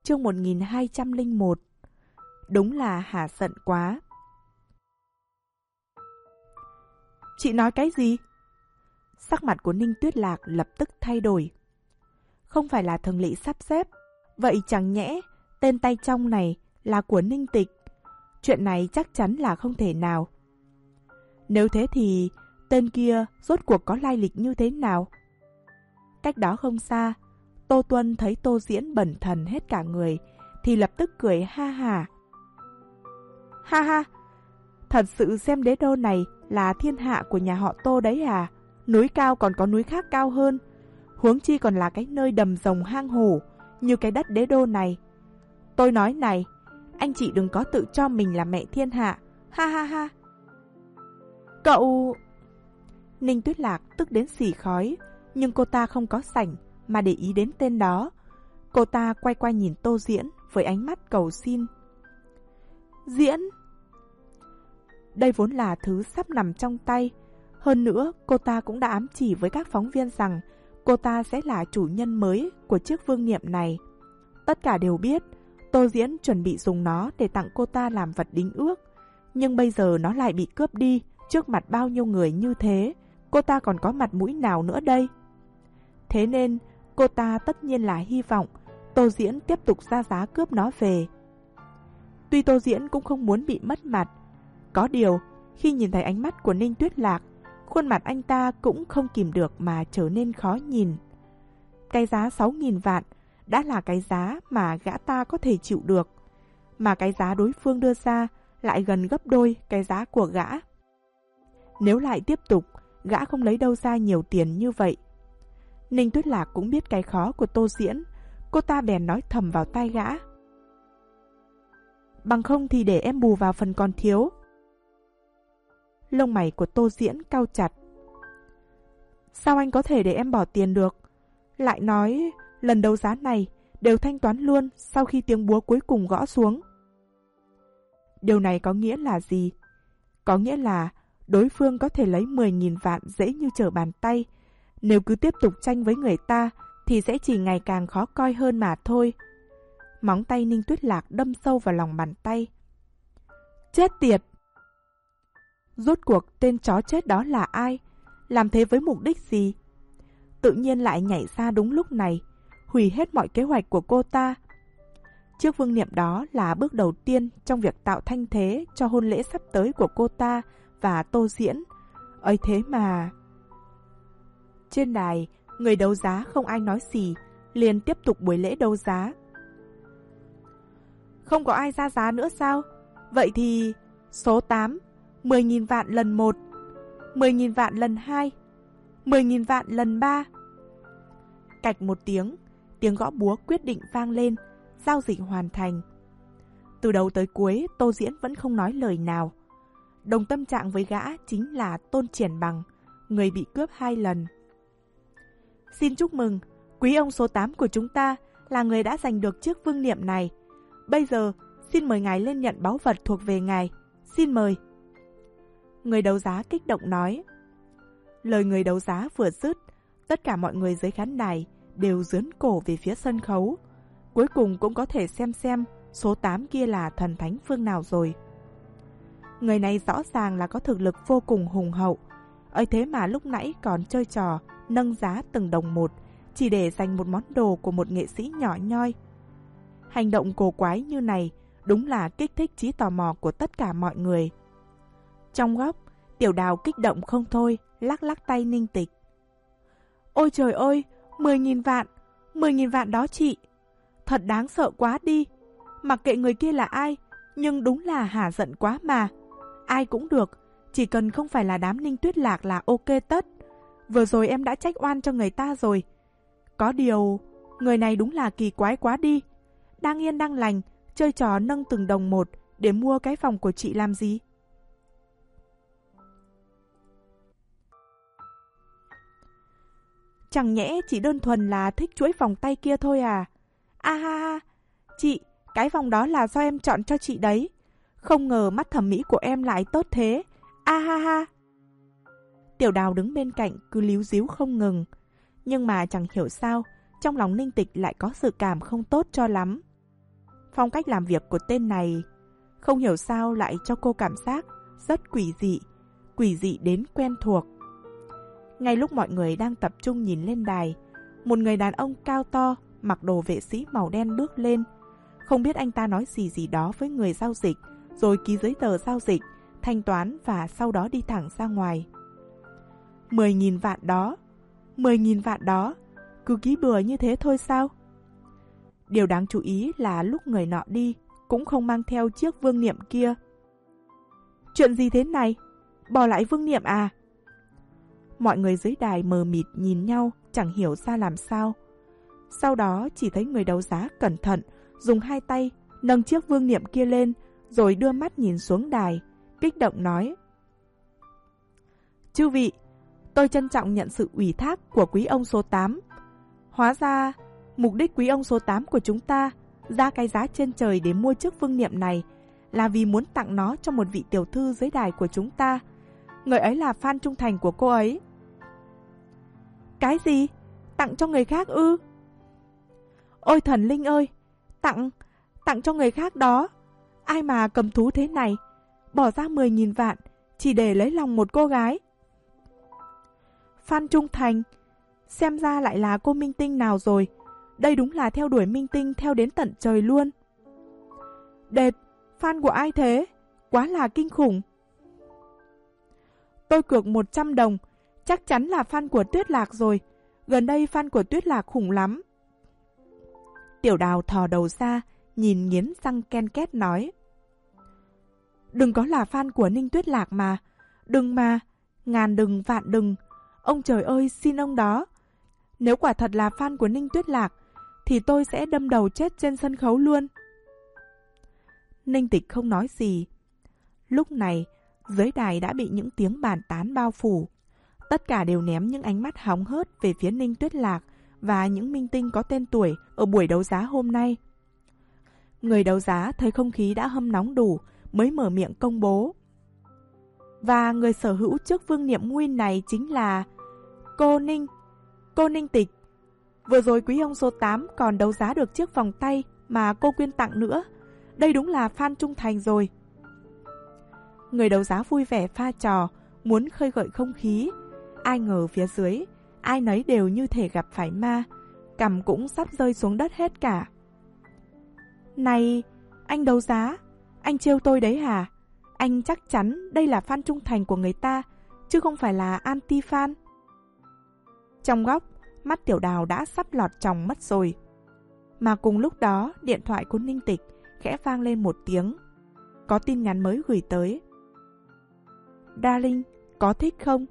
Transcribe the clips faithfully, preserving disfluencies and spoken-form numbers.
Chương một nghìn hai trăm lẻ một. Đúng là hả giận quá. Chị nói cái gì? Sắc mặt của Ninh Tuyết Lạc lập tức thay đổi. Không phải là Thường Lỵ sắp xếp, vậy chẳng nhẽ tên tay trong này là của Ninh Tịch? Chuyện này chắc chắn là không thể nào. Nếu thế thì tên kia rốt cuộc có lai lịch như thế nào? Cách đó không xa, Tô Tuân thấy Tô Diễn bần thần hết cả người thì lập tức cười ha ha. Ha ha, thật sự xem đế đô này là thiên hạ của nhà họ Tô đấy à? Núi cao còn có núi khác cao hơn, huống chi còn là cái nơi đầm rồng hang hổ như cái đất đế đô này. Tôi nói này, anh chị đừng có tự cho mình là mẹ thiên hạ, ha ha ha. Cậu... Ninh Tuyết Lạc tức đến xì khói, nhưng cô ta không có sảnh mà để ý đến tên đó. Cô ta quay qua nhìn Tô Diễn với ánh mắt cầu xin. Diễn! Đây vốn là thứ sắp nằm trong tay. Hơn nữa, cô ta cũng đã ám chỉ với các phóng viên rằng cô ta sẽ là chủ nhân mới của chiếc vương miện này. Tất cả đều biết Tô Diễn chuẩn bị dùng nó để tặng cô ta làm vật đính ước. Nhưng bây giờ nó lại bị cướp đi trước mặt bao nhiêu người như thế. Cô ta còn có mặt mũi nào nữa đây? Thế nên, cô ta tất nhiên là hy vọng Tô Diễn tiếp tục ra giá cướp nó về. Tuy Tô Diễn cũng không muốn bị mất mặt, có điều, khi nhìn thấy ánh mắt của Ninh Tuyết Lạc, khuôn mặt anh ta cũng không kìm được mà trở nên khó nhìn. Cái giá sáu nghìn vạn đã là cái giá mà gã ta có thể chịu được, mà cái giá đối phương đưa ra lại gần gấp đôi cái giá của gã. Nếu lại tiếp tục, gã không lấy đâu ra nhiều tiền như vậy. Ninh Tuyết Lạc cũng biết cái khó của Tô Diễn, cô ta bèn nói thầm vào tai gã. Bằng không thì để em bù vào phần còn thiếu. Lông mày của Tô Diễn cau chặt. Sao anh có thể để em bỏ tiền được? Lại nói lần đấu giá này đều thanh toán luôn sau khi tiếng búa cuối cùng gõ xuống. Điều này có nghĩa là gì? Có nghĩa là đối phương có thể lấy mười nghìn vạn dễ như trở bàn tay. Nếu cứ tiếp tục tranh với người ta thì sẽ chỉ ngày càng khó coi hơn mà thôi. Móng tay Ninh Tuyết Lạc đâm sâu vào lòng bàn tay. Chết tiệt! Rốt cuộc tên chó chết đó là ai? Làm thế với mục đích gì? Tự nhiên lại nhảy ra đúng lúc này, hủy hết mọi kế hoạch của cô ta. Chiếc vương niệm đó là bước đầu tiên trong việc tạo thanh thế cho hôn lễ sắp tới của cô ta và Tô Diễn. Ấy thế mà... Trên đài, người đấu giá không ai nói gì, liền tiếp tục buổi lễ đấu giá. Không có ai ra giá nữa sao? Vậy thì... Số tám, mười nghìn vạn lần một, mười nghìn vạn lần hai, mười nghìn vạn lần ba. Cạch một tiếng, tiếng gõ búa quyết định vang lên, giao dịch hoàn thành. Từ đầu tới cuối, Tô Diễn vẫn không nói lời nào. Đồng tâm trạng với gã chính là Tôn Triển Bằng, người bị cướp hai lần. Xin chúc mừng, quý ông số tám của chúng ta là người đã giành được chiếc vương niệm này. Bây giờ, xin mời ngài lên nhận báu vật thuộc về ngài. Xin mời. Người đấu giá kích động nói. Lời người đấu giá vừa dứt, tất cả mọi người dưới khán đài đều dướn cổ về phía sân khấu. Cuối cùng cũng có thể xem xem số tám kia là thần thánh phương nào rồi. Người này rõ ràng là có thực lực vô cùng hùng hậu. Ấy thế mà lúc nãy còn chơi trò nâng giá từng đồng một, chỉ để giành một món đồ của một nghệ sĩ nhỏ nhoi. Hành động cổ quái như này đúng là kích thích trí tò mò của tất cả mọi người. Trong góc, Tiểu Đào kích động không thôi, lắc lắc tay Ninh Tịch. Ôi trời ơi, mười nghìn vạn, mười nghìn vạn đó chị. Thật đáng sợ quá đi. Mặc kệ người kia là ai, nhưng đúng là hả giận quá mà. Ai cũng được, chỉ cần không phải là đám Ninh Tuyết Lạc là ok tất. Vừa rồi em đã trách oan cho người ta rồi. Có điều, người này đúng là kỳ quái quá đi. Đang yên đang lành, chơi trò nâng từng đồng một để mua cái phòng của chị làm gì? Chẳng nhẽ chỉ đơn thuần là thích chuỗi vòng tay kia thôi à? A ha ha, chị, cái vòng đó là do em chọn cho chị đấy. Không ngờ mắt thẩm mỹ của em lại tốt thế. A ha ha. Tiểu Đào đứng bên cạnh cứ líu díu không ngừng. Nhưng mà chẳng hiểu sao, trong lòng Ninh Tịch lại có sự cảm không tốt cho lắm. Phong cách làm việc của tên này không hiểu sao lại cho cô cảm giác rất quỷ dị, quỷ dị đến quen thuộc. Ngay lúc mọi người đang tập trung nhìn lên đài, một người đàn ông cao to, mặc đồ vệ sĩ màu đen bước lên. Không biết anh ta nói gì gì đó với người giao dịch, rồi ký giấy tờ giao dịch, thanh toán và sau đó đi thẳng ra ngoài. Mười nghìn vạn đó, mười nghìn vạn đó, cứ ký bừa như thế thôi sao? Điều đáng chú ý là lúc người nọ đi, cũng không mang theo chiếc vương niệm kia. Chuyện gì thế này? Bỏ lại vương niệm à? Mọi người dưới đài mờ mịt nhìn nhau, chẳng hiểu ra làm sao. Sau đó chỉ thấy người đấu giá cẩn thận, dùng hai tay nâng chiếc vương niệm kia lên, rồi đưa mắt nhìn xuống đài, kích động nói: Chư vị, tôi trân trọng nhận sự ủy thác của quý ông số tám. Hóa ra, mục đích quý ông số tám của chúng ta ra cái giá trên trời để mua chiếc vương niệm này là vì muốn tặng nó cho một vị tiểu thư dưới đài của chúng ta. Người ấy là fan trung thành của cô ấy. Cái gì? Tặng cho người khác ư? Ôi thần linh ơi! Tặng, tặng cho người khác đó. Ai mà cầm thú thế này, bỏ ra mười nghìn vạn chỉ để lấy lòng một cô gái. Fan trung thành, xem ra lại là cô minh tinh nào rồi. Đây đúng là theo đuổi minh tinh theo đến tận trời luôn. Đệt, fan của ai thế? Quá là kinh khủng. Tôi cược một trăm đồng, chắc chắn là fan của Tuyết Lạc rồi. Gần đây fan của Tuyết Lạc khủng lắm. Tiểu Đào thò đầu ra, nhìn nghiến răng ken két nói: Đừng có là fan của Ninh Tuyết Lạc mà. Đừng mà, ngàn đừng vạn đừng. Ông trời ơi, xin ông đó. Nếu quả thật là fan của Ninh Tuyết Lạc, thì tôi sẽ đâm đầu chết trên sân khấu luôn. Ninh Tịch không nói gì. Lúc này, dưới đài đã bị những tiếng bàn tán bao phủ. Tất cả đều ném những ánh mắt hóng hớt về phía Ninh Tuyết Lạc và những minh tinh có tên tuổi ở buổi đấu giá hôm nay. Người đấu giá thấy không khí đã hâm nóng đủ mới mở miệng công bố. Và người sở hữu chiếc vương niệm nguyên này chính là cô Ninh, cô Ninh Tịch. Vừa rồi quý ông số tám còn đấu giá được chiếc vòng tay mà cô quyên tặng nữa. Đây đúng là fan trung thành rồi. Người đấu giá vui vẻ pha trò, muốn khơi gợi không khí. Ai ngờ phía dưới, ai nấy đều như thể gặp phải ma, cằm cũng sắp rơi xuống đất hết cả. Này, anh đấu giá, anh trêu tôi đấy hả? Anh chắc chắn đây là fan trung thành của người ta, chứ không phải là anti-fan. Trong góc, mắt Tiểu Đào đã sắp lọt tròng mất rồi. Mà cùng lúc đó, điện thoại của Ninh Tịch khẽ vang lên một tiếng. Có tin nhắn mới gửi tới. Darling, có thích không?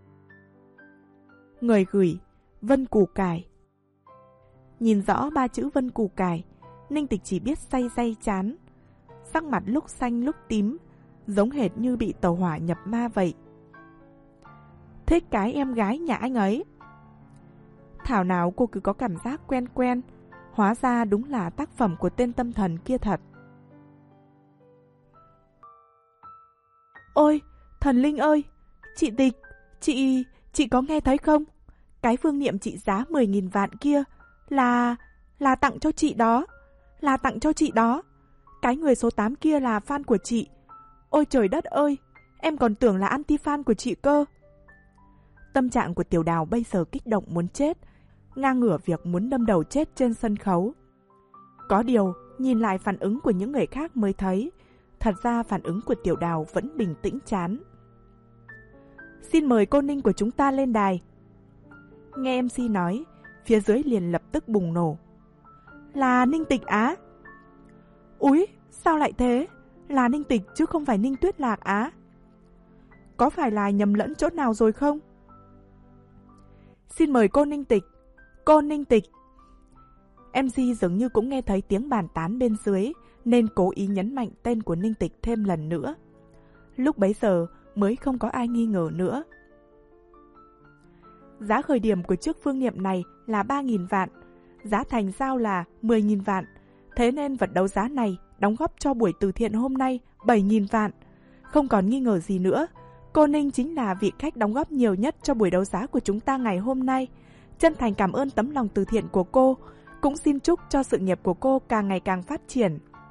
Người gửi, Vân Củ Cải. Nhìn rõ ba chữ Vân Củ Cải, Ninh Tịch chỉ biết day day chán. Sắc mặt lúc xanh lúc tím, giống hệt như bị tàu hỏa nhập ma vậy. Thích cái em gái nhà anh ấy. Thảo nào cô cứ có cảm giác quen quen, hóa ra đúng là tác phẩm của tên tâm thần kia thật. Ôi, thần linh ơi, chị Tịch, chị, chị có nghe thấy không? Cái vương niệm trị giá mười nghìn vạn kia là, là tặng cho chị đó, là tặng cho chị đó. Cái người số tám kia là fan của chị. Ôi trời đất ơi, em còn tưởng là anti-fan của chị cơ. Tâm trạng của Tiểu Đào bây giờ kích động muốn chết, ngang ngửa việc muốn đâm đầu chết trên sân khấu. Có điều, nhìn lại phản ứng của những người khác mới thấy, thật ra phản ứng của Tiểu Đào vẫn bình tĩnh chán. Xin mời cô Ninh của chúng ta lên đài. Nghe em xê nói, phía dưới liền lập tức bùng nổ. Là Ninh Tịch á? Úi, sao lại thế? Là Ninh Tịch chứ không phải Ninh Tuyết Lạc á? Có phải là nhầm lẫn chỗ nào rồi không? Xin mời cô Ninh Tịch. Cô Ninh Tịch. em xê dường như cũng nghe thấy tiếng bàn tán bên dưới, nên cố ý nhấn mạnh tên của Ninh Tịch thêm lần nữa. Lúc bấy giờ mới không có ai nghi ngờ nữa. Giá khởi điểm của chiếc vương niệm này là ba nghìn vạn, giá thành giao là mười nghìn vạn. Thế nên vật đấu giá này đóng góp cho buổi từ thiện hôm nay bảy nghìn vạn. Không còn nghi ngờ gì nữa, cô Ninh chính là vị khách đóng góp nhiều nhất cho buổi đấu giá của chúng ta ngày hôm nay. Chân thành cảm ơn tấm lòng từ thiện của cô, cũng xin chúc cho sự nghiệp của cô càng ngày càng phát triển.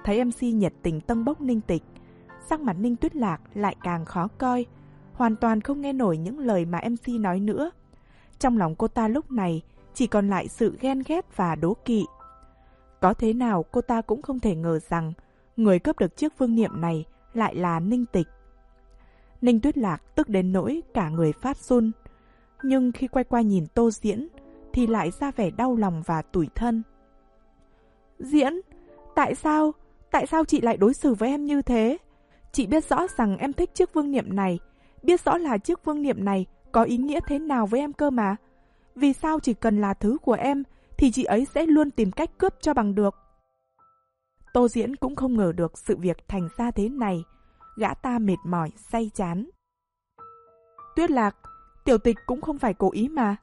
Thấy em xê nhiệt tình tâng bốc Ninh Tịch, sắc mặt Ninh Tuyết Lạc lại càng khó coi, hoàn toàn không nghe nổi những lời mà em xê nói nữa. Trong lòng cô ta lúc này chỉ còn lại sự ghen ghét và đố kỵ. Có thế nào cô ta cũng không thể ngờ rằng người cướp được chiếc vương niệm này lại là Ninh Tịch. Ninh Tuyết Lạc tức đến nỗi cả người phát run, nhưng khi quay qua nhìn Tô Diễn thì lại ra vẻ đau lòng và tủi thân. Diễn, tại sao, tại sao chị lại đối xử với em như thế? Chị biết rõ rằng em thích chiếc vương niệm này, biết rõ là chiếc vương niệm này có ý nghĩa thế nào với em cơ mà. Vì sao chỉ cần là thứ của em thì chị ấy sẽ luôn tìm cách cướp cho bằng được? Tô Diễn cũng không ngờ được sự việc thành ra thế này, gã ta mệt mỏi, say chán. Tuyết Lạc, Tiểu Tịch cũng không phải cố ý mà.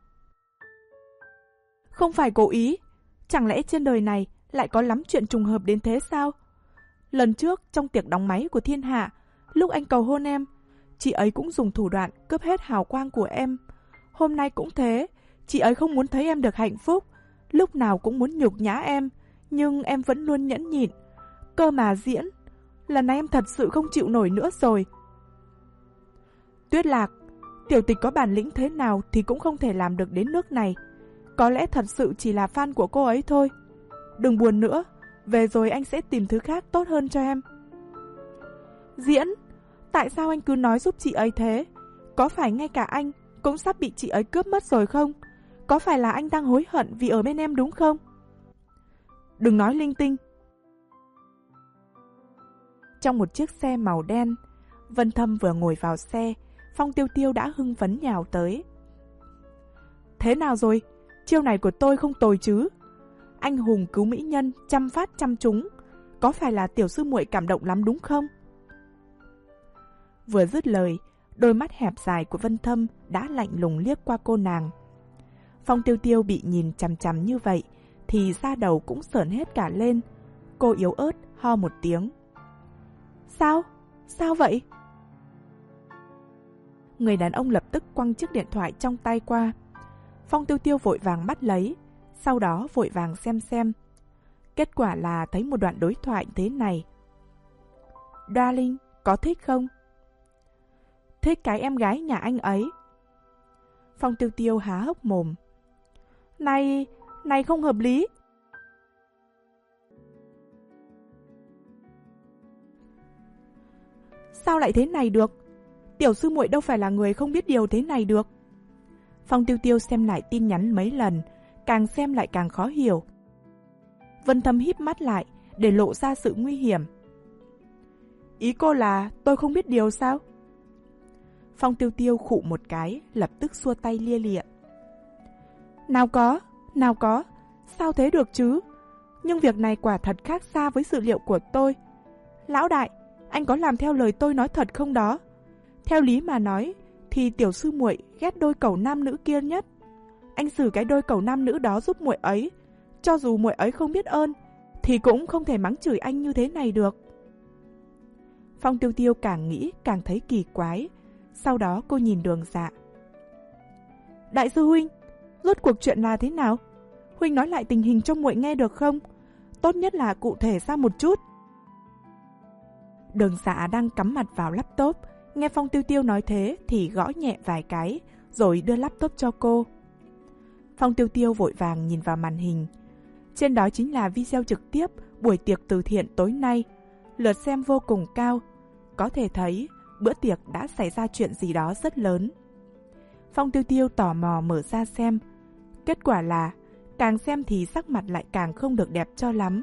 Không phải cố ý? Chẳng lẽ trên đời này lại có lắm chuyện trùng hợp đến thế sao? Lần trước trong tiệc đóng máy của Thiên Hạ, lúc anh cầu hôn em, chị ấy cũng dùng thủ đoạn cướp hết hào quang của em. Hôm nay cũng thế, chị ấy không muốn thấy em được hạnh phúc, lúc nào cũng muốn nhục nhã em, nhưng em vẫn luôn nhẫn nhịn. Cơ mà Diễn, lần này em thật sự không chịu nổi nữa rồi. Tuyết Lạc, Tiểu Tịch có bản lĩnh thế nào thì cũng không thể làm được đến nước này. Có lẽ thật sự chỉ là fan của cô ấy thôi. Đừng buồn nữa, về rồi anh sẽ tìm thứ khác tốt hơn cho em. Diễn, tại sao anh cứ nói giúp chị ấy thế? Có phải ngay cả anh cũng sắp bị chị ấy cướp mất rồi không? Có phải là anh đang hối hận vì ở bên em đúng không? Đừng nói linh tinh. Trong một chiếc xe màu đen, Vân Thâm vừa ngồi vào xe, Phong Tiêu Tiêu đã hưng phấn nhào tới. Thế nào rồi? Chiêu này của tôi không tồi chứ? Anh hùng cứu mỹ nhân, trăm phát trăm trúng. Có phải là tiểu sư muội cảm động lắm đúng không? Vừa dứt lời, đôi mắt hẹp dài của Vân Thâm đã lạnh lùng liếc qua cô nàng. Phong Tiêu Tiêu bị nhìn chằm chằm như vậy thì da đầu cũng sởn hết cả lên. Cô yếu ớt ho một tiếng. Sao? Sao vậy? Người đàn ông lập tức quăng chiếc điện thoại trong tay qua. Phong Tiêu Tiêu vội vàng bắt lấy, sau đó vội vàng xem xem. Kết quả là thấy một đoạn đối thoại thế này. Darling, có thích không? Thích cái em gái nhà anh ấy. Phong Tiêu Tiêu há hốc mồm. Này, này không hợp lý. Sao lại thế này được? Tiểu sư muội đâu phải là người không biết điều thế này được. Phong Tiêu Tiêu xem lại tin nhắn mấy lần, càng xem lại càng khó hiểu. Vân Thâm híp mắt lại để lộ ra sự nguy hiểm. Ý cô là tôi không biết điều sao? Phong Tiêu Tiêu khụ một cái, lập tức xua tay lia lịa. Nào có, nào có, sao thế được chứ? Nhưng việc này quả thật khác xa với dự liệu của tôi. Lão đại, anh có làm theo lời tôi nói thật không đó? Theo lý mà nói, thì tiểu sư muội ghét đôi cẩu nam nữ kia nhất. Anh xử cái đôi cẩu nam nữ đó giúp muội ấy, cho dù muội ấy không biết ơn, thì cũng không thể mắng chửi anh như thế này được. Phong Tiêu Tiêu càng nghĩ càng thấy kỳ quái. Sau đó cô nhìn Đường Dạ. Đại sư huynh, rốt cuộc chuyện là thế nào? Huynh nói lại tình hình cho muội nghe được không? Tốt nhất là cụ thể ra một chút. Đường Dạ đang cắm mặt vào laptop, nghe Phong Tiêu Tiêu nói thế thì gõ nhẹ vài cái, rồi đưa laptop cho cô. Phong Tiêu Tiêu vội vàng nhìn vào màn hình. Trên đó chính là video trực tiếp buổi tiệc từ thiện tối nay. Lượt xem vô cùng cao. Có thể thấy bữa tiệc đã xảy ra chuyện gì đó rất lớn. Phong Tiêu Tiêu tò mò mở ra xem. Kết quả là càng xem thì sắc mặt lại càng không được đẹp cho lắm.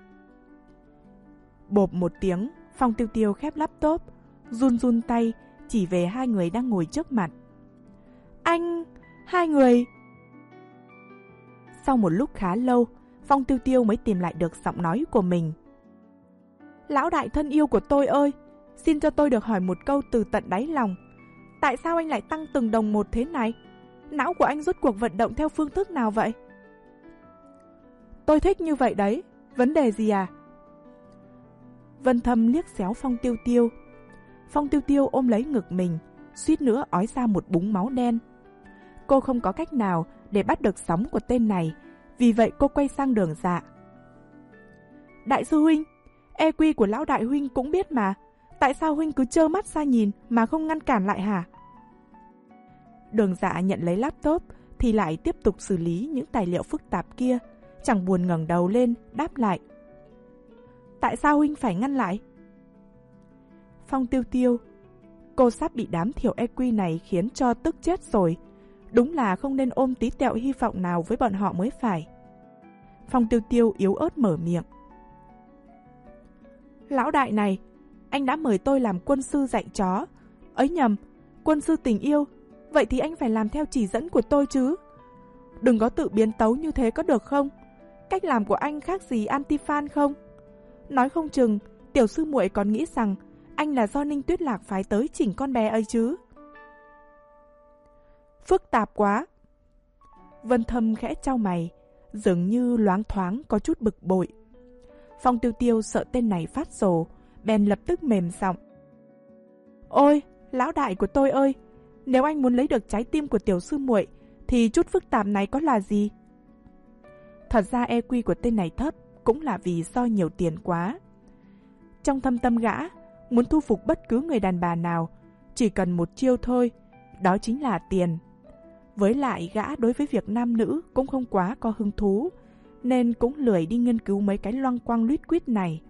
Bộp một tiếng, Phong Tiêu Tiêu khép laptop, run run tay chỉ về hai người đang ngồi trước mặt. Anh, hai người. Sau một lúc khá lâu, Phong Tiêu Tiêu mới tìm lại được giọng nói của mình. Lão đại thân yêu của tôi ơi, xin cho tôi được hỏi một câu từ tận đáy lòng. Tại sao anh lại tăng từng đồng một thế này? Não của anh rốt cuộc vận động theo phương thức nào vậy? Tôi thích như vậy đấy, vấn đề gì à? Vân Thâm liếc xéo Phong Tiêu Tiêu. Phong Tiêu Tiêu ôm lấy ngực mình, suýt nữa ói ra một búng máu đen. Cô không có cách nào để bắt được sóng của tên này, vì vậy cô quay sang Đường Dạ. Đại sư huynh, e quy của lão đại huynh cũng biết mà. Tại sao huynh cứ trơ mắt ra nhìn mà không ngăn cản lại hả? Đường Dạ nhận lấy laptop thì lại tiếp tục xử lý những tài liệu phức tạp kia, chẳng buồn ngẩng đầu lên đáp lại. Tại sao huynh phải ngăn lại? Phong Tiêu Tiêu, cô sắp bị đám thiểu e quy này khiến cho tức chết rồi. Đúng là không nên ôm tí tẹo hy vọng nào với bọn họ mới phải. Phong Tiêu Tiêu yếu ớt mở miệng. Lão đại này, anh đã mời tôi làm quân sư dạy chó. Ấy nhầm, quân sư tình yêu. Vậy thì anh phải làm theo chỉ dẫn của tôi chứ. Đừng có tự biến tấu như thế có được không? Cách làm của anh khác gì anti-fan không? Nói không chừng, tiểu sư muội còn nghĩ rằng anh là do Ninh Tuyết Lạc phái tới chỉnh con bé ấy chứ. Phức tạp quá. Vân Thâm khẽ chau mày, dường như loáng thoáng có chút bực bội. Phong Tiêu Tiêu sợ tên này phát rồ, bèn lập tức mềm giọng. Ôi, lão đại của tôi ơi, nếu anh muốn lấy được trái tim của tiểu sư muội thì chút phức tạp này có là gì? Thật ra e quy của tên này thấp cũng là vì do nhiều tiền quá. Trong thâm tâm gã, muốn thu phục bất cứ người đàn bà nào, chỉ cần một chiêu thôi, đó chính là tiền. Với lại gã đối với việc nam nữ cũng không quá có hứng thú, nên cũng lười đi nghiên cứu mấy cái loăng quăng luyết quýt này.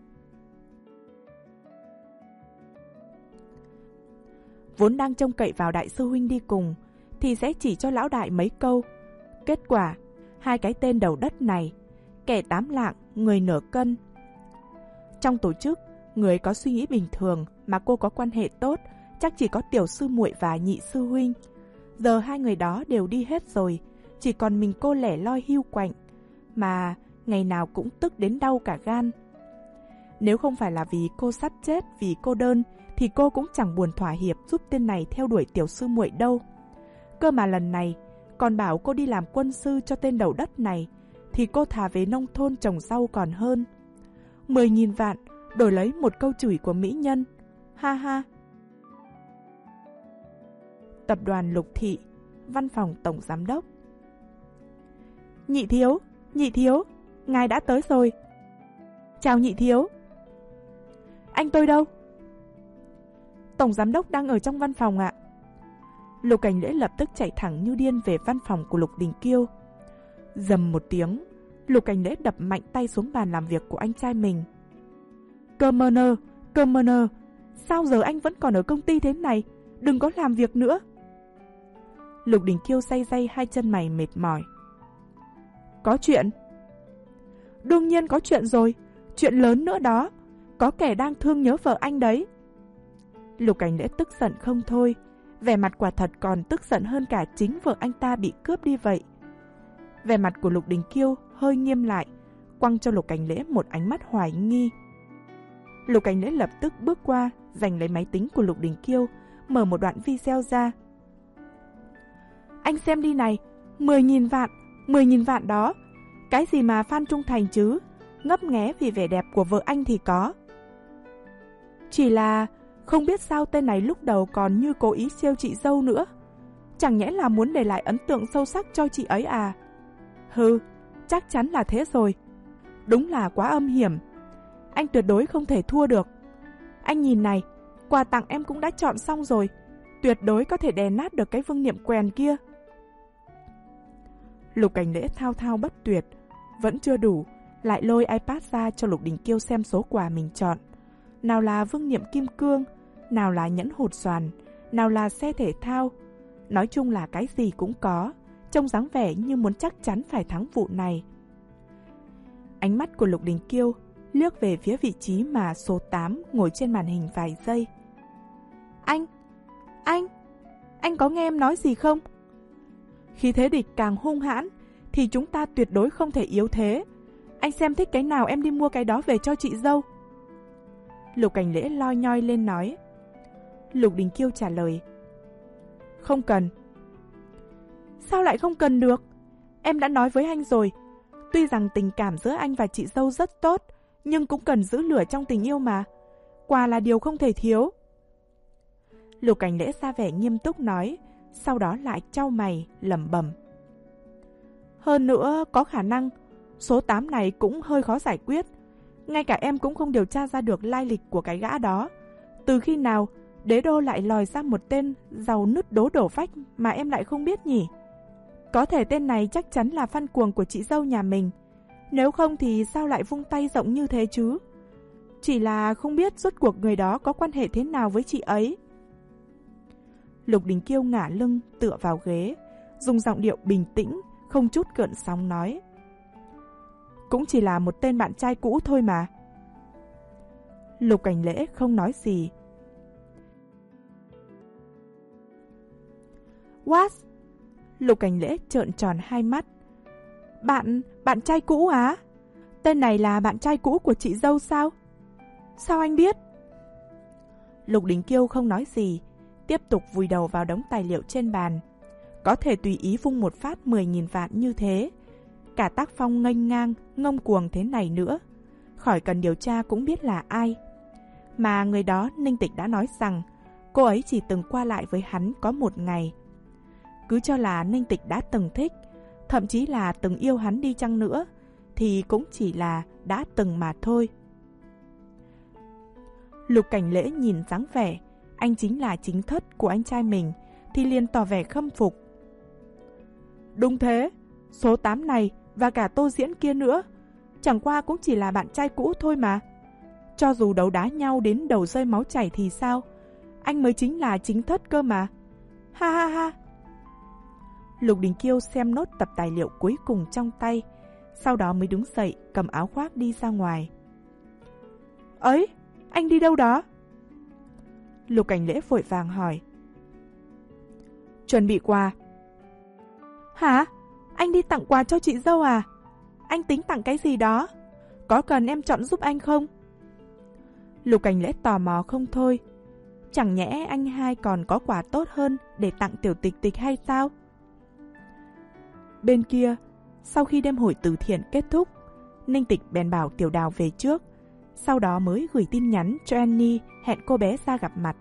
Vốn đang trông cậy vào đại sư huynh đi cùng, thì sẽ chỉ cho lão đại mấy câu. Kết quả, hai cái tên đầu đất này, kẻ tám lạng, người nửa cân. Trong tổ chức, người có suy nghĩ bình thường mà cô có quan hệ tốt, chắc chỉ có tiểu sư muội và nhị sư huynh. Giờ hai người đó đều đi hết rồi, chỉ còn mình cô lẻ loi hiu quạnh, mà ngày nào cũng tức đến đau cả gan. Nếu không phải là vì cô sắp chết vì cô đơn, thì cô cũng chẳng buồn thỏa hiệp giúp tên này theo đuổi tiểu sư muội đâu. Cơ mà lần này, còn bảo cô đi làm quân sư cho tên đầu đất này, thì cô thà về nông thôn trồng rau còn hơn. Mười nghìn vạn đổi lấy một câu chửi của mỹ nhân. Ha ha. Tập đoàn Lục Thị, văn phòng tổng giám đốc. Nhị thiếu, nhị thiếu, ngài đã tới rồi. Chào nhị thiếu. Anh tôi đâu? Tổng giám đốc đang ở trong văn phòng ạ. Lục Cảnh Lễ lập tức chạy thẳng như điên về văn phòng của Lục Đình Kiêu. Dầm một tiếng, Lục Cảnh Lễ đập mạnh tay xuống bàn làm việc của anh trai mình. Cơ mơ nơ, cơ mơ nơ, sao giờ anh vẫn còn ở công ty thế này? Đừng có làm việc nữa. Lục Đình Kiêu day day hai chân mày mệt mỏi. Có chuyện? Đương nhiên có chuyện rồi, chuyện lớn nữa đó. Có kẻ đang thương nhớ vợ anh đấy. Lục Cảnh Lễ tức giận không thôi, vẻ mặt quả thật còn tức giận hơn cả chính vợ anh ta bị cướp đi vậy. Vẻ mặt của Lục Đình Kiêu hơi nghiêm lại, quăng cho Lục Cảnh Lễ một ánh mắt hoài nghi. Lục Cảnh Lễ lập tức bước qua, giành lấy máy tính của Lục Đình Kiêu, mở một đoạn video ra. Anh xem đi này, mười nghìn vạn, mười nghìn vạn đó. Cái gì mà fan trung thành chứ, ngấp nghé vì vẻ đẹp của vợ anh thì có. Chỉ là không biết sao tên này lúc đầu còn như cố ý siêu chị dâu nữa. Chẳng nhẽ là muốn để lại ấn tượng sâu sắc cho chị ấy à? Hừ, chắc chắn là thế rồi. Đúng là quá âm hiểm. Anh tuyệt đối không thể thua được. Anh nhìn này, quà tặng em cũng đã chọn xong rồi. Tuyệt đối có thể đè nát được cái Vương Niệm quèn kia. Lục Cảnh Lễ thao thao bất tuyệt. Vẫn chưa đủ, lại lôi iPad ra cho Lục Đình Kiêu xem số quà mình chọn. Nào là Vương Niệm kim cương, nào là nhẫn hột xoàn, nào là xe thể thao. Nói chung là cái gì cũng có, trông dáng vẻ như muốn chắc chắn phải thắng vụ này. Ánh mắt của Lục Đình Kiêu liếc về phía vị trí mà số tám ngồi trên màn hình vài giây. Anh, anh, anh có nghe em nói gì không? Khi thế địch càng hung hãn, thì chúng ta tuyệt đối không thể yếu thế. Anh xem thích cái nào em đi mua cái đó về cho chị dâu. Lục Cảnh Lễ loi nhoi lên nói. Lục Đình Kiêu trả lời. Không cần. Sao lại không cần được? Em đã nói với anh rồi. Tuy rằng tình cảm giữa anh và chị dâu rất tốt, nhưng cũng cần giữ lửa trong tình yêu mà. Quà là điều không thể thiếu. Lục Cảnh Lễ ra vẻ nghiêm túc nói, sau đó lại chau mày, lẩm bẩm. Hơn nữa, có khả năng số tám này cũng hơi khó giải quyết. ngay cả em cũng không điều tra ra được lai lịch của cái gã đó. Từ khi nào đế đô lại lòi ra một tên giàu nứt đố đổ vách mà em lại không biết nhỉ? Có thể tên này chắc chắn là fan cuồng của chị dâu nhà mình. Nếu không thì sao lại vung tay rộng như thế chứ? Chỉ là không biết rốt cuộc người đó có quan hệ thế nào với chị ấy. Lục Đình Kiêu ngả lưng tựa vào ghế, dùng giọng điệu bình tĩnh, không chút gợn sóng nói. Cũng chỉ là một tên bạn trai cũ thôi mà. Lục Cảnh Lễ không nói gì. What? Lục Cảnh Lễ trợn tròn hai mắt. Bạn, bạn trai cũ á? Tên này là bạn trai cũ của chị dâu sao? Sao anh biết? Lục Đình Kiêu không nói gì, tiếp tục vùi đầu vào đống tài liệu trên bàn. Có thể tùy ý vung một phát mười nghìn vạn như thế. Cả tác phong nghênh ngang, ngông cuồng thế này nữa. Khỏi cần điều tra cũng biết là ai. Mà người đó Ninh Tịch đã nói rằng cô ấy chỉ từng qua lại với hắn có một ngày. Cứ cho là Ninh Tịch đã từng thích, thậm chí là từng yêu hắn đi chăng nữa, thì cũng chỉ là đã từng mà thôi. Lục Cảnh Lễ nhìn dáng vẻ anh chính là chính thất của anh trai mình thì liền tỏ vẻ khâm phục. Đúng thế, số tám này và cả Tô Diễn kia nữa, chẳng qua cũng chỉ là bạn trai cũ thôi mà. Cho dù đấu đá nhau đến đầu rơi máu chảy thì sao? Anh mới chính là chính thất cơ mà. Ha ha ha. Lục Đình Kiêu xem nốt tập tài liệu cuối cùng trong tay, sau đó mới đứng dậy cầm áo khoác đi ra ngoài. Ấy, anh đi đâu đó? Lục Cảnh Lễ vội vàng hỏi. Chuẩn bị quà. Hả? Anh đi tặng quà cho chị dâu à? Anh tính tặng cái gì đó? Có cần em chọn giúp anh không? Lục Cảnh Lễ tò mò không thôi. Chẳng nhẽ anh hai còn có quà tốt hơn để tặng Tiểu Tịch Tịch hay sao? Bên kia, sau khi đêm hội từ thiện kết thúc, Ninh Tịch bèn bảo Tiểu Đào về trước, sau đó mới gửi tin nhắn cho Annie hẹn cô bé ra gặp mặt.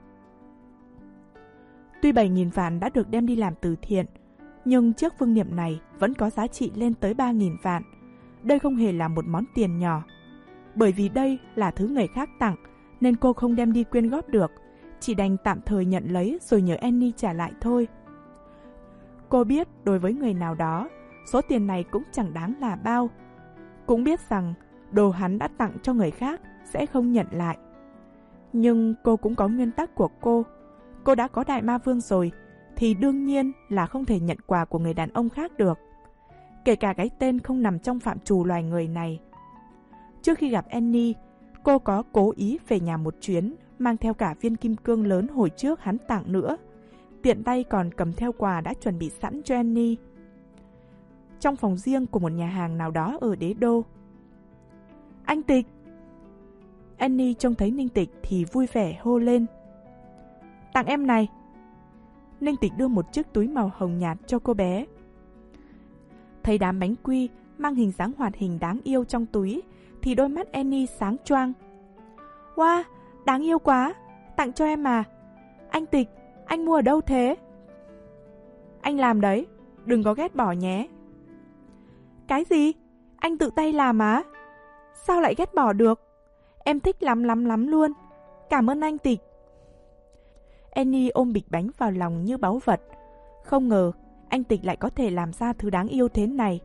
Tuy bảy nghìn vạn đã được đem đi làm từ thiện, nhưng chiếc phương niệm này vẫn có giá trị lên tới ba nghìn vạn. Đây không hề là một món tiền nhỏ. Bởi vì đây là thứ người khác tặng, nên cô không đem đi quyên góp được, chỉ đành tạm thời nhận lấy rồi nhờ Annie trả lại thôi. Cô biết đối với người nào đó, số tiền này cũng chẳng đáng là bao. Cũng biết rằng đồ hắn đã tặng cho người khác sẽ không nhận lại. Nhưng cô cũng có nguyên tắc của cô. Cô đã có Đại Ma Vương rồi, thì đương nhiên là không thể nhận quà của người đàn ông khác được. Kể cả cái tên không nằm trong phạm trù loài người này. Trước khi gặp Annie, cô có cố ý về nhà một chuyến, mang theo cả viên kim cương lớn hồi trước hắn tặng nữa. Tiện tay còn cầm theo quà đã chuẩn bị sẵn cho Annie. Trong phòng riêng của một nhà hàng nào đó ở Đế Đô. Anh Tịch! Annie trông thấy Ninh Tịch thì vui vẻ hô lên. Tặng em này! Ninh Tịch đưa một chiếc túi màu hồng nhạt cho cô bé. Thấy đám bánh quy mang hình dáng hoạt hình đáng yêu trong túi thì đôi mắt Annie sáng choang. Wow, đáng yêu quá! Tặng cho em à! Anh Tịch, anh mua ở đâu thế? Anh làm đấy, đừng có ghét bỏ nhé. Cái gì? Anh tự tay làm á? Sao lại ghét bỏ được? Em thích lắm lắm lắm luôn. Cảm ơn anh Tịch. Annie ôm bịch bánh vào lòng như báu vật. Không ngờ anh Tịch lại có thể làm ra thứ đáng yêu thế này.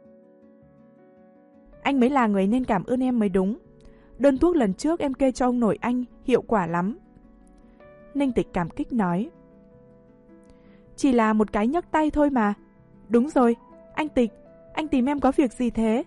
Anh mới là người nên cảm ơn em mới đúng. Đơn thuốc lần trước em kê cho ông nội anh hiệu quả lắm. Ninh Tịch cảm kích nói. Chỉ là một cái nhấc tay thôi mà. Đúng rồi, anh Tịch, anh tìm em có việc gì thế?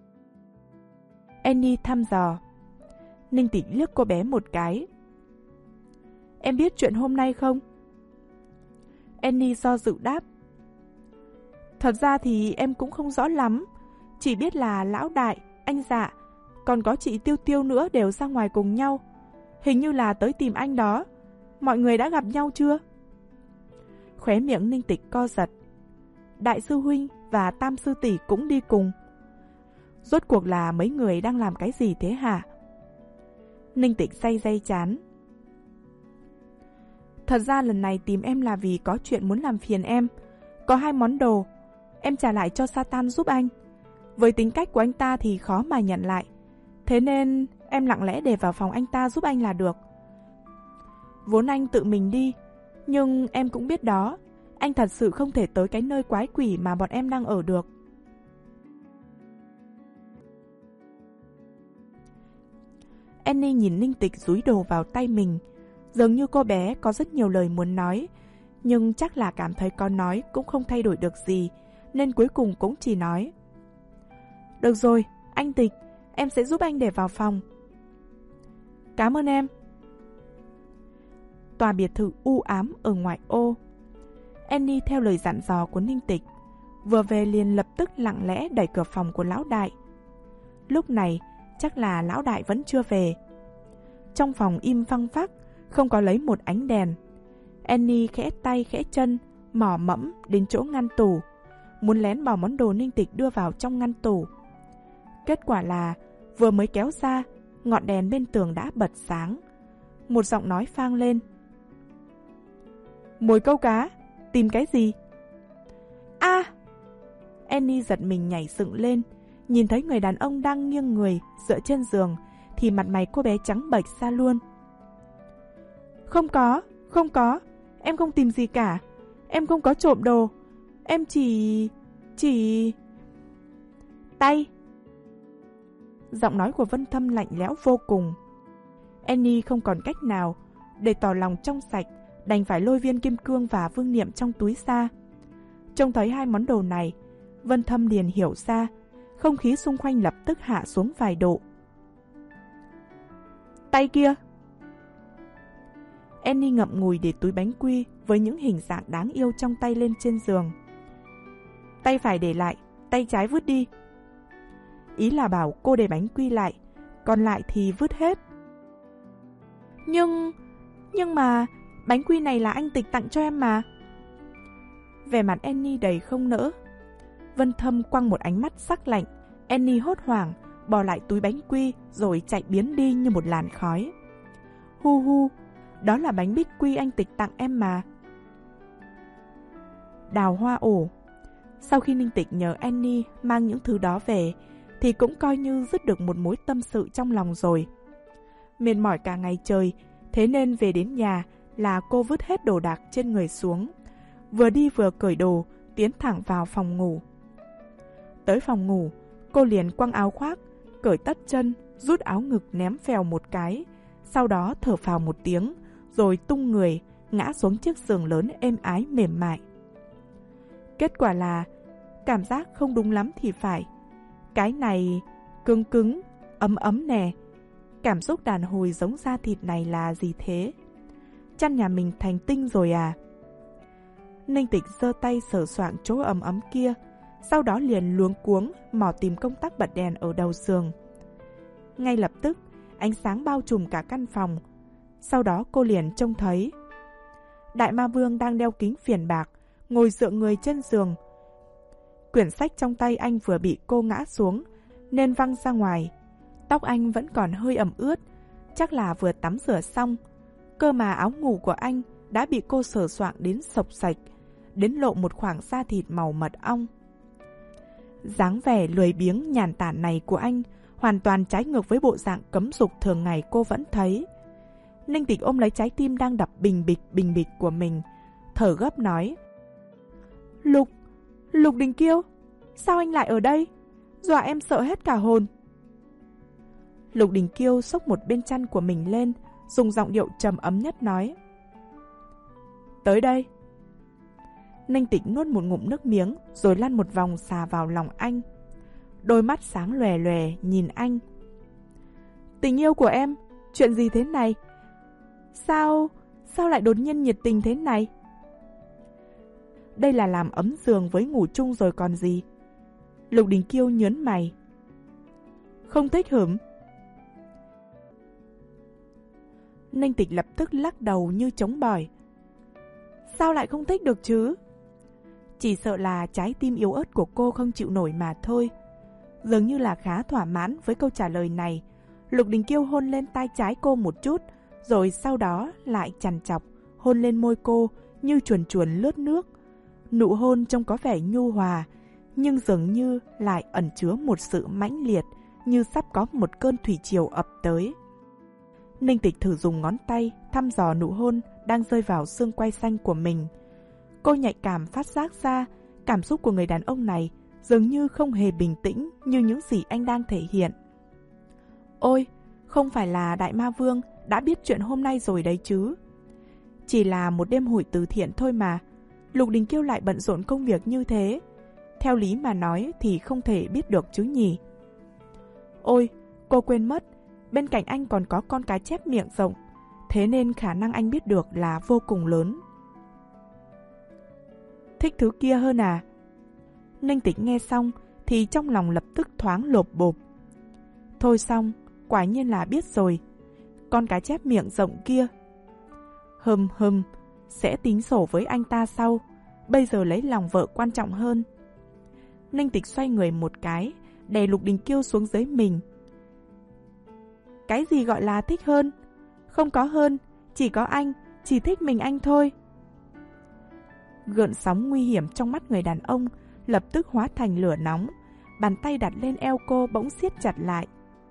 Annie thăm dò. Ninh Tịch liếc cô bé một cái. Em biết chuyện hôm nay không? Annie do dự đáp. Thật ra thì em cũng không rõ lắm. Chỉ biết là lão đại, anh Dạ, còn có chị Tiêu Tiêu nữa đều ra ngoài cùng nhau. Hình như là tới tìm anh đó. Mọi người đã gặp nhau chưa? Khóe miệng Ninh Tịch co giật. Đại sư huynh và Tam sư tỷ cũng đi cùng. Rốt cuộc là mấy người đang làm cái gì thế hả? Ninh Tịch day day chán. Thật ra lần này tìm em là vì có chuyện muốn làm phiền em. Có hai món đồ, em trả lại cho Satan giúp anh. Với tính cách của anh ta thì khó mà nhận lại. Thế nên em lặng lẽ để vào phòng anh ta giúp anh là được. Vốn anh tự mình đi, nhưng em cũng biết đó, anh thật sự không thể tới cái nơi quái quỷ mà bọn em đang ở được. Annie nhìn Ninh Tịch dúi đồ vào tay mình, dường như cô bé có rất nhiều lời muốn nói, nhưng chắc là cảm thấy có nói cũng không thay đổi được gì, nên cuối cùng cũng chỉ nói: Được rồi, anh Tịch, em sẽ giúp anh để vào phòng. Cảm ơn em. Tòa biệt thự u ám ở ngoại ô. Annie theo lời dặn dò của Ninh Tịch, vừa về liền lập tức lặng lẽ đẩy cửa phòng của lão đại. Lúc này, chắc là lão đại vẫn chưa về. Trong phòng im phăng phắc, không có lấy một ánh đèn. Annie khẽ tay khẽ chân, mò mẫm đến chỗ ngăn tủ, muốn lén bỏ món đồ Ninh Tịch đưa vào trong ngăn tủ. Kết quả là, vừa mới kéo ra, ngọn đèn bên tường đã bật sáng. Một giọng nói vang lên: Mồi câu cá, tìm cái gì? A! À! Annie giật mình nhảy dựng lên, nhìn thấy người đàn ông đang nghiêng người dựa trên giường, thì mặt mày cô bé trắng bệch ra luôn. Không có, không có, em không tìm gì cả, em không có trộm đồ, em chỉ... chỉ... Tay! Giọng nói của Vân Thâm lạnh lẽo vô cùng. Annie không còn cách nào, để tỏ lòng trong sạch, đành phải lôi viên kim cương và vương niệm trong túi ra. Trông thấy hai món đồ này, Vân Thâm liền hiểu ra, không khí xung quanh lập tức hạ xuống vài độ. Tay kia! Annie ngậm ngùi để túi bánh quy với những hình dạng đáng yêu trong tay lên trên giường. Tay phải để lại, tay trái vứt đi. Ý là bảo cô để bánh quy lại, còn lại thì vứt hết. Nhưng... nhưng mà... bánh quy này là anh Tịch tặng cho em mà. Vẻ mặt Annie đầy không nỡ. Vân Thâm quăng một ánh mắt sắc lạnh. Annie hốt hoảng, bỏ lại túi bánh quy rồi chạy biến đi như một làn khói. Hu hu, đó là bánh bích quy anh Tịch tặng em mà. Đào hoa ổ. Sau khi Ninh Tịch nhờ Annie mang những thứ đó về, thì cũng coi như dứt được một mối tâm sự trong lòng rồi. Mệt mỏi cả ngày trời, thế nên về đến nhà là cô vứt hết đồ đạc trên người xuống, vừa đi vừa cởi đồ, tiến thẳng vào phòng ngủ. Tới phòng ngủ, cô liền quăng áo khoác, cởi tất chân, rút áo ngực ném phèo một cái, sau đó thở phào một tiếng, rồi tung người, ngã xuống chiếc giường lớn êm ái mềm mại. Kết quả là, cảm giác không đúng lắm thì phải. Cái này cứng cứng, ấm ấm nè. Cảm xúc đàn hồi giống da thịt này là gì thế? Chăn nhà mình thành tinh rồi à? Ninh Tịch giơ tay sờ soạng chỗ ấm ấm kia, sau đó liền luống cuống mò tìm công tắc bật đèn ở đầu giường. Ngay lập tức, ánh sáng bao trùm cả căn phòng. Sau đó cô liền trông thấy Đại Ma Vương đang đeo kính viền bạc, ngồi dựa người trên giường. Quyển sách trong tay anh vừa bị cô ngã xuống, nên văng ra ngoài. Tóc anh vẫn còn hơi ẩm ướt, chắc là vừa tắm rửa xong. Cơ mà áo ngủ của anh đã bị cô sờ soạng đến sộc sạch, đến lộ một khoảng da thịt màu mật ong. Dáng vẻ lười biếng nhàn tản này của anh hoàn toàn trái ngược với bộ dạng cấm dục thường ngày cô vẫn thấy. Ninh Tịch ôm lấy trái tim đang đập bình bịch bình bịch của mình, thở gấp nói: Lục, Lục Đình Kiêu, sao anh lại ở đây? Dọa em sợ hết cả hồn. Lục Đình Kiêu xốc một bên chăn của mình lên, dùng giọng điệu trầm ấm nhất nói: Tới đây. Ninh Tịch nuốt một ngụm nước miếng rồi lăn một vòng xà vào lòng anh. Đôi mắt sáng lòe lòe nhìn anh. Tình yêu của em, chuyện gì thế này? Sao, sao lại đột nhiên nhiệt tình thế này? Đây là làm ấm giường với ngủ chung rồi còn gì. Lục Đình Kiêu nhớn mày. Không thích hửm? Ninh Tịch lập tức lắc đầu như trống bỏi. Sao lại không thích được chứ? Chỉ sợ là trái tim yếu ớt của cô không chịu nổi mà thôi. Dường như là khá thỏa mãn với câu trả lời này. Lục Đình Kiêu hôn lên tai trái cô một chút, rồi sau đó lại chằn chọc hôn lên môi cô như chuồn chuồn lướt nước. Nụ hôn trông có vẻ nhu hòa, nhưng dường như lại ẩn chứa một sự mãnh liệt, như sắp có một cơn thủy triều ập tới. Ninh Tịch thử dùng ngón tay thăm dò nụ hôn đang rơi vào xương quai xanh của mình. Cô nhạy cảm phát giác ra cảm xúc của người đàn ông này dường như không hề bình tĩnh như những gì anh đang thể hiện. Ôi, không phải là Đại Ma Vương đã biết chuyện hôm nay rồi đấy chứ. Chỉ là một đêm hội từ thiện thôi mà. Lục Đình Kiêu lại bận rộn công việc như thế. Theo lý mà nói thì không thể biết được chứ nhỉ. Ôi, cô quên mất, bên cạnh anh còn có con cá chép miệng rộng, thế nên khả năng anh biết được là vô cùng lớn. Thích thứ kia hơn à? Ninh Tịch nghe xong thì trong lòng lập tức thoáng lộp bộp. Thôi xong, quả nhiên là biết rồi. Con cá chép miệng rộng kia. Hừm hừm, sẽ tính sổ với anh ta sau. Bây giờ lấy lòng vợ quan trọng hơn. Ninh Tịch xoay người một cái, đè Lục Đình Kiêu xuống dưới mình. Cái gì gọi là thích hơn? Không có hơn, chỉ có anh, chỉ thích mình anh thôi. Gợn sóng nguy hiểm trong mắt người đàn ông lập tức hóa thành lửa nóng. Bàn tay đặt lên eo cô bỗng siết chặt lại.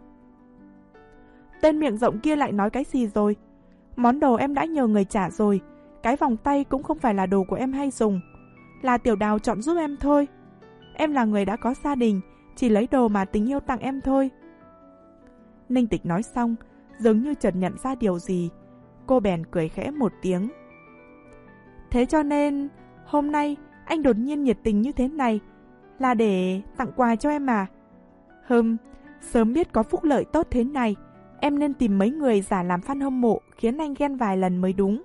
Tên miệng rộng kia lại nói cái gì rồi? Món đồ em đã nhờ người trả rồi. Cái vòng tay cũng không phải là đồ của em hay dùng, là Tiểu Đào chọn giúp em thôi. Em là người đã có gia đình, chỉ lấy đồ mà tình yêu tặng em thôi. Ninh Tịch nói xong, dường như chợt nhận ra điều gì. Cô bèn cười khẽ một tiếng. Thế cho nên, hôm nay anh đột nhiên nhiệt tình như thế này là để tặng quà cho em à? Hừm, sớm biết có phúc lợi tốt thế này, em nên tìm mấy người giả làm fan hâm mộ khiến anh ghen vài lần mới đúng.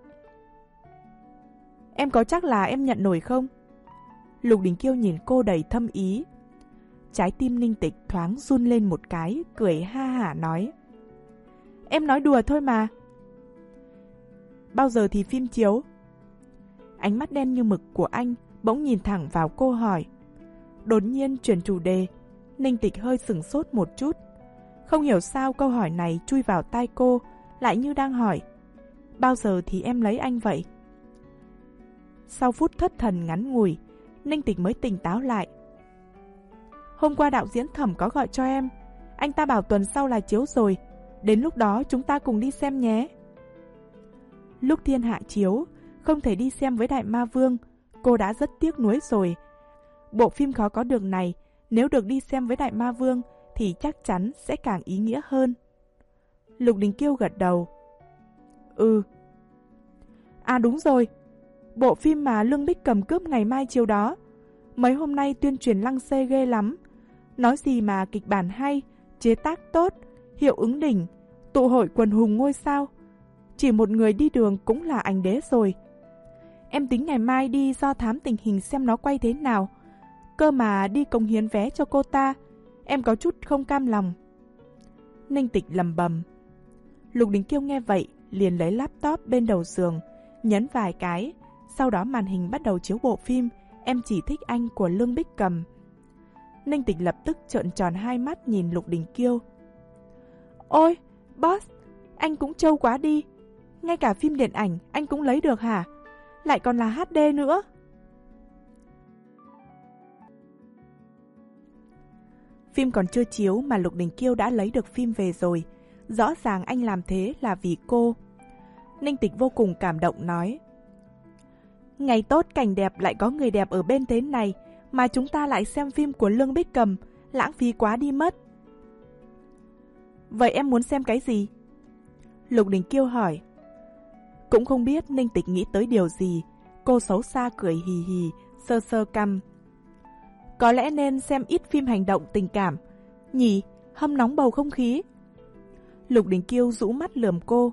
Em có chắc là em nhận nổi không? Lục Đình Kiêu nhìn cô đầy thâm ý. Trái tim Ninh Tịch thoáng run lên một cái, cười ha hả nói. Em nói đùa thôi mà. Bao giờ thì phim chiếu? Ánh mắt đen như mực của anh bỗng nhìn thẳng vào cô hỏi. Đột nhiên chuyển chủ đề, Ninh Tịch hơi sửng sốt một chút. Không hiểu sao câu hỏi này chui vào tai cô, lại như đang hỏi. Bao giờ thì em lấy anh vậy? Sau phút thất thần ngắn ngủi, Ninh Tịch mới tỉnh táo lại. Hôm qua đạo diễn Thẩm có gọi cho em. Anh ta bảo tuần sau là chiếu rồi. Đến lúc đó chúng ta cùng đi xem nhé. Lúc thiên hạ chiếu, không thể đi xem với Đại Ma Vương, cô đã rất tiếc nuối rồi. Bộ phim khó có được này, nếu được đi xem với Đại Ma Vương thì chắc chắn sẽ càng ý nghĩa hơn. Lục Đình Kiêu gật đầu. Ừ. À đúng rồi, bộ phim mà Lương Bích Cầm cướp ngày mai chiếu đó. Mấy hôm nay tuyên truyền lăng xê ghê lắm. Nói gì mà kịch bản hay, chế tác tốt, hiệu ứng đỉnh, tụ hội quần hùng ngôi sao. Chỉ một người đi đường cũng là ảnh đế rồi. Em tính ngày mai đi do thám tình hình xem nó quay thế nào. Cơ mà đi cống hiến vé cho cô ta, em có chút không cam lòng. Ninh Tịch lầm bầm. Lục Đình Kiêu nghe vậy, liền lấy laptop bên đầu giường, nhấn vài cái. Sau đó màn hình bắt đầu chiếu bộ phim Em Chỉ Thích Anh của Lương Bích Cầm. Ninh Tịch lập tức trợn tròn hai mắt nhìn Lục Đình Kiêu. Ôi, boss, anh cũng trâu quá đi. Ngay cả phim điện ảnh anh cũng lấy được hả? Lại còn là hát đê nữa. Phim còn chưa chiếu mà Lục Đình Kiêu đã lấy được phim về rồi. Rõ ràng anh làm thế là vì cô. Ninh Tịch vô cùng cảm động nói. Ngày tốt cảnh đẹp lại có người đẹp ở bên thế này, mà chúng ta lại xem phim của Lương Bích Cầm, lãng phí quá đi mất. Vậy em muốn xem cái gì? Lục Đình Kiêu hỏi. Cũng không biết Ninh Tịch nghĩ tới điều gì. Cô xấu xa cười hì hì, sơ sơ cằm. Có lẽ nên xem ít phim hành động tình cảm nhỉ, hâm nóng bầu không khí. Lục Đình Kiêu rũ mắt lườm cô.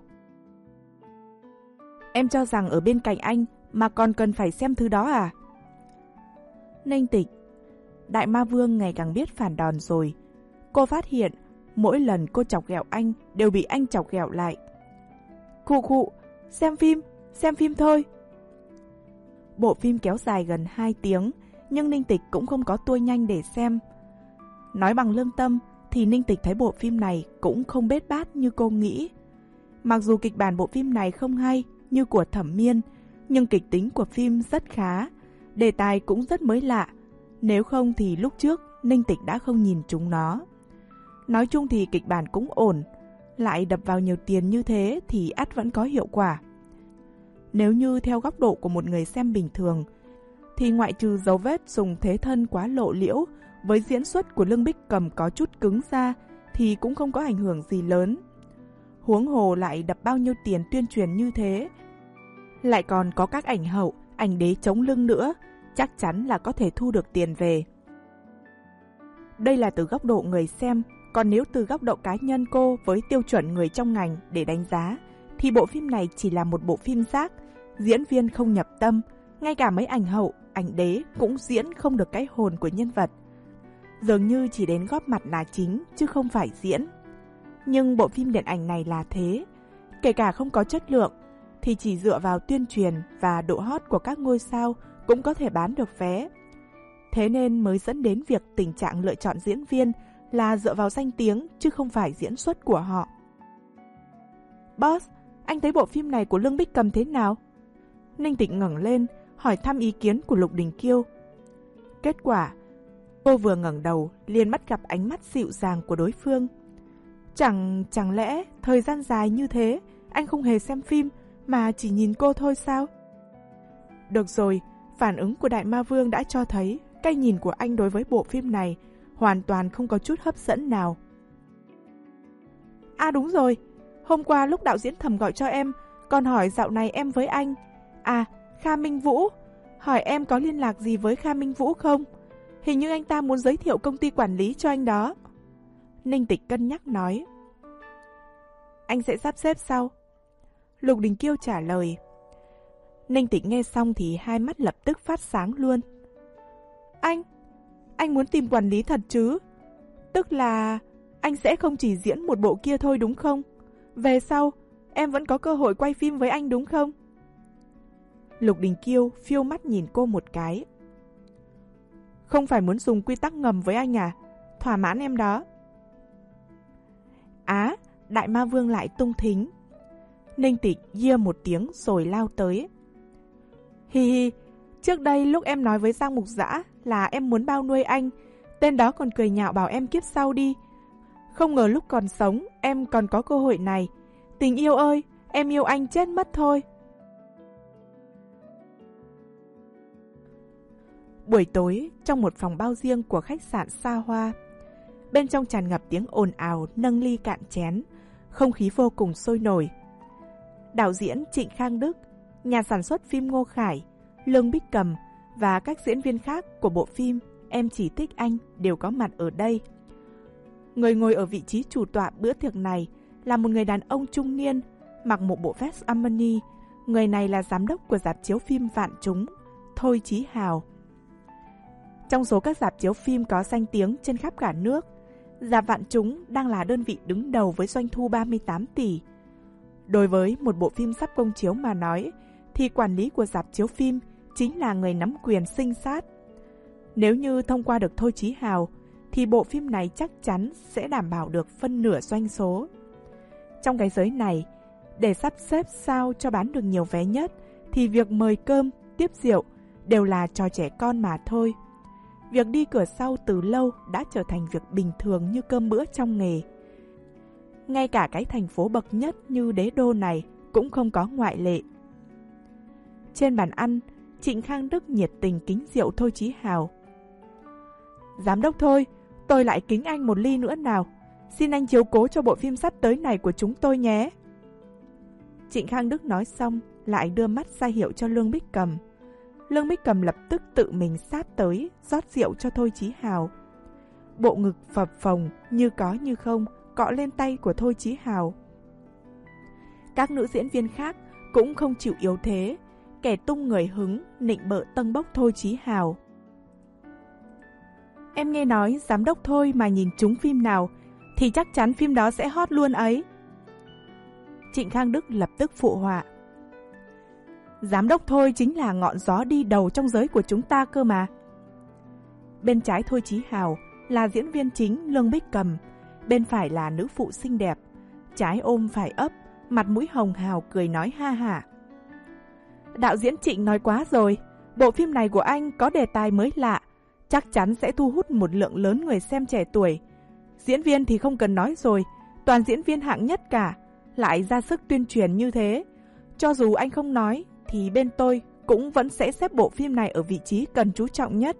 Em cho rằng ở bên cạnh anh mà còn cần phải xem thứ đó à? Ninh Tịch. Đại Ma Vương ngày càng biết phản đòn rồi. Cô phát hiện mỗi lần cô chọc ghẹo anh đều bị anh chọc ghẹo lại. Khụ khụ, xem phim, xem phim thôi. Bộ phim kéo dài gần hai tiếng, nhưng Ninh Tịch cũng không có tua nhanh để xem. Nói bằng lương tâm thì Ninh Tịch thấy bộ phim này cũng không bết bát như cô nghĩ. Mặc dù kịch bản bộ phim này không hay như của Thẩm Miên, nhưng kịch tính của phim rất khá, đề tài cũng rất mới lạ. Nếu không thì lúc trước Ninh Tịch đã không nhìn chúng nó. Nói chung thì kịch bản cũng ổn, lại đập vào nhiều tiền như thế thì ắt vẫn có hiệu quả. Nếu như theo góc độ của một người xem bình thường, thì ngoại trừ dấu vết dùng thế thân quá lộ liễu với diễn xuất của Lương Bích Cầm có chút cứng ra thì cũng không có ảnh hưởng gì lớn. Huống hồ lại đập bao nhiêu tiền tuyên truyền như thế, lại còn có các ảnh hậu, ảnh đế chống lưng nữa, chắc chắn là có thể thu được tiền về. Đây là từ góc độ người xem, còn nếu từ góc độ cá nhân cô với tiêu chuẩn người trong ngành để đánh giá, thì bộ phim này chỉ là một bộ phim rác, diễn viên không nhập tâm, ngay cả mấy ảnh hậu, ảnh đế cũng diễn không được cái hồn của nhân vật. Dường như chỉ đến góp mặt là chính chứ không phải diễn. Nhưng bộ phim điện ảnh này là thế, kể cả không có chất lượng thì chỉ dựa vào tuyên truyền và độ hot của các ngôi sao cũng có thể bán được vé. Thế nên mới dẫn đến việc tình trạng lựa chọn diễn viên là dựa vào danh tiếng chứ không phải diễn xuất của họ. Boss, anh thấy bộ phim này của Lương Bích Cầm thế nào? Ninh Tịnh ngẩng lên, hỏi thăm ý kiến của Lục Đình Kiêu. Kết quả, cô vừa ngẩng đầu liền bắt gặp ánh mắt dịu dàng của đối phương. Chẳng, chẳng lẽ thời gian dài như thế, anh không hề xem phim mà chỉ nhìn cô thôi sao? Được rồi, phản ứng của Đại Ma Vương đã cho thấy cái nhìn của anh đối với bộ phim này hoàn toàn không có chút hấp dẫn nào. À đúng rồi, hôm qua lúc đạo diễn Thẩm gọi cho em, còn hỏi dạo này em với anh. À, Kha Minh Vũ, hỏi em có liên lạc gì với Kha Minh Vũ không? Hình như anh ta muốn giới thiệu công ty quản lý cho anh đó. Ninh Tịch cân nhắc nói. Anh sẽ sắp xếp sau. Lục Đình Kiêu trả lời. Ninh Tịch nghe xong thì hai mắt lập tức phát sáng luôn. Anh, anh muốn tìm quản lý thật chứ? Tức là anh sẽ không chỉ diễn một bộ kia thôi đúng không? Về sau, em vẫn có cơ hội quay phim với anh đúng không? Lục Đình Kiêu phiêu mắt nhìn cô một cái. Không phải muốn dùng quy tắc ngầm với anh à? Thỏa mãn em đó. Á, Đại Ma Vương lại tung thính. Ninh Tịch yeah một tiếng rồi lao tới. Hi hi, trước đây lúc em nói với Giang Mục Dã là em muốn bao nuôi anh, tên đó còn cười nhạo bảo em kiếp sau đi. Không ngờ lúc còn sống em còn có cơ hội này. Tình yêu ơi, em yêu anh chết mất thôi. Buổi tối, trong một phòng bao riêng của khách sạn xa hoa, bên trong tràn ngập tiếng ồn ào nâng ly cạn chén, không khí vô cùng sôi nổi. Đạo diễn Trịnh Khang Đức, nhà sản xuất phim Ngô Khải, Lương Bích Cầm và các diễn viên khác của bộ phim Em Chỉ Thích Anh đều có mặt ở đây. Người ngồi ở vị trí chủ tọa bữa tiệc này là một người đàn ông trung niên, mặc một bộ vest Armani. Người này là giám đốc của rạp chiếu phim Vạn Chúng, Thôi Chí Hào. Trong số các rạp chiếu phim có danh tiếng trên khắp cả nước, rạp Vạn Chúng đang là đơn vị đứng đầu với doanh thu ba mươi tám tỷ. Đối với một bộ phim sắp công chiếu mà nói, thì quản lý của rạp chiếu phim chính là người nắm quyền sinh sát. Nếu như thông qua được Thôi Chí Hào, thì bộ phim này chắc chắn sẽ đảm bảo được phân nửa doanh số. Trong cái giới này, để sắp xếp sao cho bán được nhiều vé nhất, thì việc mời cơm, tiếp rượu đều là trò trẻ con mà thôi. Việc đi cửa sau từ lâu đã trở thành việc bình thường như cơm bữa trong nghề. Ngay cả cái thành phố bậc nhất như Đế Đô này cũng không có ngoại lệ. Trên bàn ăn, Trịnh Khang Đức nhiệt tình kính rượu Thôi Chí Hào. Giám đốc Thôi, tôi lại kính anh một ly nữa nào. Xin anh chiếu cố cho bộ phim sắp tới này của chúng tôi nhé. Trịnh Khang Đức nói xong, lại đưa mắt ra hiệu cho Lương Bích Cầm. Lương Bích Cầm lập tức tự mình sát tới, rót rượu cho Thôi Chí Hào. Bộ ngực phập phồng, như có như không, cọ lên tay của Thôi Chí Hào. Các nữ diễn viên khác cũng không chịu yếu thế, kẻ tung người hứng, nịnh bợ tâng bốc Thôi Chí Hào. Em nghe nói giám đốc Thôi mà nhìn trúng phim nào, thì chắc chắn phim đó sẽ hot luôn ấy. Trịnh Khang Đức lập tức phụ họa. Giám đốc Thôi chính là ngọn gió đi đầu trong giới của chúng ta cơ mà. Bên trái Thôi Chí Hào là diễn viên chính Lương Bích Cầm, bên phải là nữ phụ xinh đẹp, trái ôm phải ấp, mặt mũi hồng hào cười nói ha hả. Đạo diễn Trịnh nói quá rồi, bộ phim này của anh có đề tài mới lạ, chắc chắn sẽ thu hút một lượng lớn người xem trẻ tuổi. Diễn viên thì không cần nói rồi, toàn diễn viên hạng nhất cả, lại ra sức tuyên truyền như thế. Cho dù anh không nói, thì bên tôi cũng vẫn sẽ xếp bộ phim này ở vị trí cần chú trọng nhất.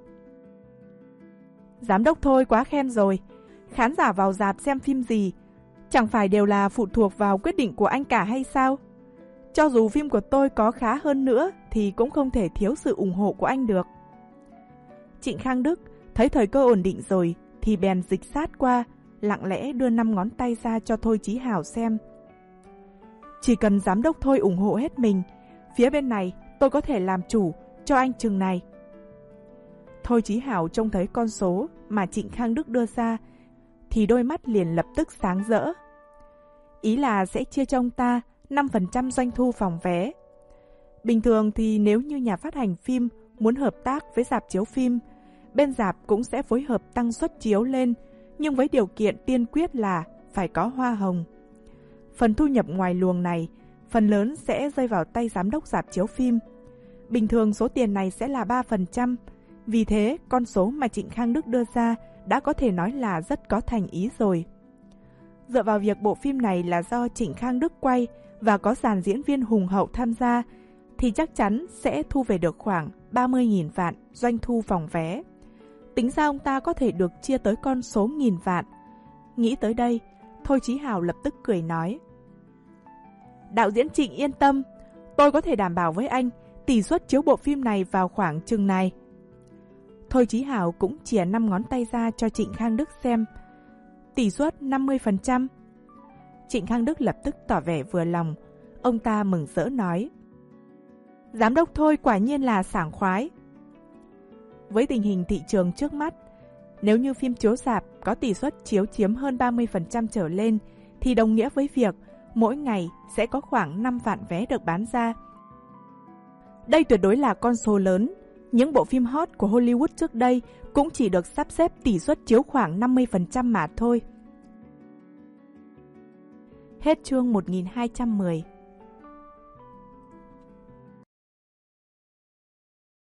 Giám đốc Thôi quá khen rồi, khán giả vào rạp xem phim gì, chẳng phải đều là phụ thuộc vào quyết định của anh cả hay sao? Cho dù phim của tôi có khá hơn nữa, thì cũng không thể thiếu sự ủng hộ của anh được. Trịnh Khang Đức thấy thời cơ ổn định rồi, thì bèn dịch sát qua, lặng lẽ đưa năm ngón tay ra cho Thôi Chí Hảo xem. Chỉ cần giám đốc Thôi ủng hộ hết mình, phía bên này tôi có thể làm chủ cho anh chừng này. Thôi Chí Hảo trông thấy con số mà Trịnh Khang Đức đưa ra, thì đôi mắt liền lập tức sáng rỡ. Ý là sẽ chia cho ông ta năm phần trăm doanh thu phòng vé. Bình thường thì nếu như nhà phát hành phim muốn hợp tác với rạp chiếu phim, bên rạp cũng sẽ phối hợp tăng suất chiếu lên, nhưng với điều kiện tiên quyết là phải có hoa hồng. Phần thu nhập ngoài luồng này, phần lớn sẽ rơi vào tay giám đốc rạp chiếu phim. Bình thường số tiền này sẽ là ba phần trăm, vì thế con số mà Trịnh Khang Đức đưa ra đã có thể nói là rất có thành ý rồi. Dựa vào việc bộ phim này là do Trịnh Khang Đức quay và có dàn diễn viên hùng hậu tham gia, thì chắc chắn sẽ thu về được khoảng ba mươi nghìn vạn doanh thu phòng vé. Tính ra ông ta có thể được chia tới con số nghìn vạn. Nghĩ tới đây, Thôi Chí Hảo lập tức cười nói: Đạo diễn Trịnh yên tâm, tôi có thể đảm bảo với anh tỷ suất chiếu bộ phim này vào khoảng chừng này. Thôi Chí Hảo cũng chìa năm ngón tay ra cho Trịnh Khang Đức xem. Tỷ suất năm mươi phần trăm. Trịnh Khang Đức lập tức tỏ vẻ vừa lòng. Ông ta mừng rỡ nói: Giám đốc Thôi quả nhiên là sảng khoái. Với tình hình thị trường trước mắt, nếu như phim chiếu rạp có tỷ suất chiếu chiếm hơn ba mươi phần trăm trở lên, thì đồng nghĩa với việc mỗi ngày sẽ có khoảng năm vạn vé được bán ra. Đây tuyệt đối là con số lớn. Những bộ phim hot của Hollywood trước đây cũng chỉ được sắp xếp tỷ suất chiếu khoảng năm mươi phần trăm mà thôi. Hết chương một nghìn hai trăm mười.